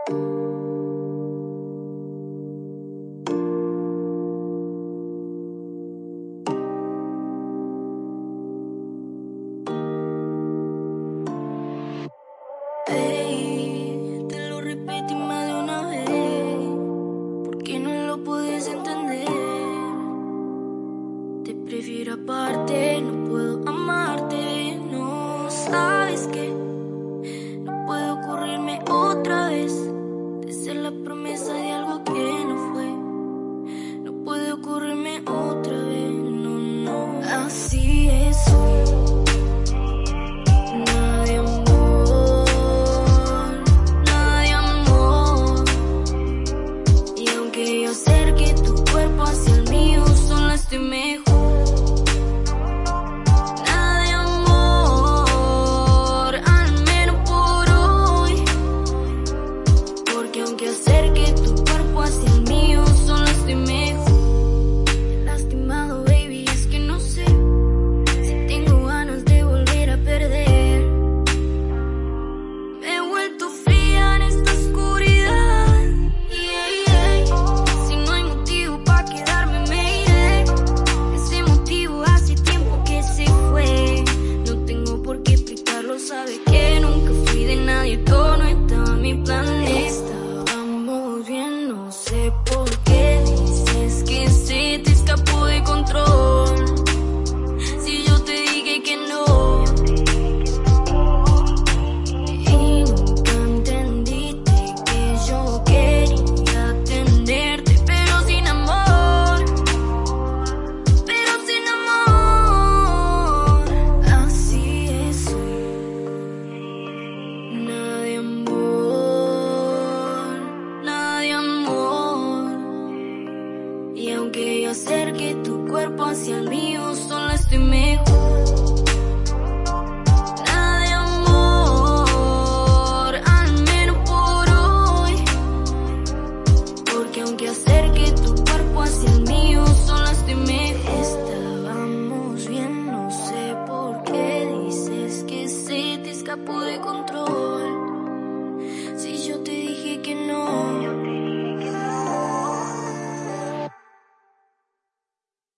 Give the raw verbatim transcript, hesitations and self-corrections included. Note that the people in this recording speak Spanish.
Ey, te lo repetí más de una vez, porque no lo puedes entender. Te prefiero aparte, no puedo amarte. No sabes que no puede ocurrirme otra vez de ser la promesa de algo que no fue. No puede ocurrirme otra vez, no, no. Así es. Estoy mejor. Nada de amor, al menos por hoy. Porque aunque acerque tu cuerpo hacia el mío, solo estoy mejor. Lastimado, baby, es que no sé si tengo ganas de volver a perder. Me he vuelto fría en esta oscuridad. Yeah, yeah. Si no hay motivo para quedarme, me sabe que nunca fui de nadie, todo no estaba en mi plan. Estábamos bien, no sé por qué dices que se te escapó de control. Si yo te dije que no, y nunca entendiste que yo quería atenderte, pero sin amor, pero sin amor. Así es. Nada de amor, nada de amor. Y aunque yo acerque tu cuerpo hacia el mío, solo estoy mejor. Nada de amor, al menos por hoy. Porque aunque acerque tu cuerpo hacia el mío, solo estoy mejor. Estábamos bien, no sé por qué dices que se te escapó de control.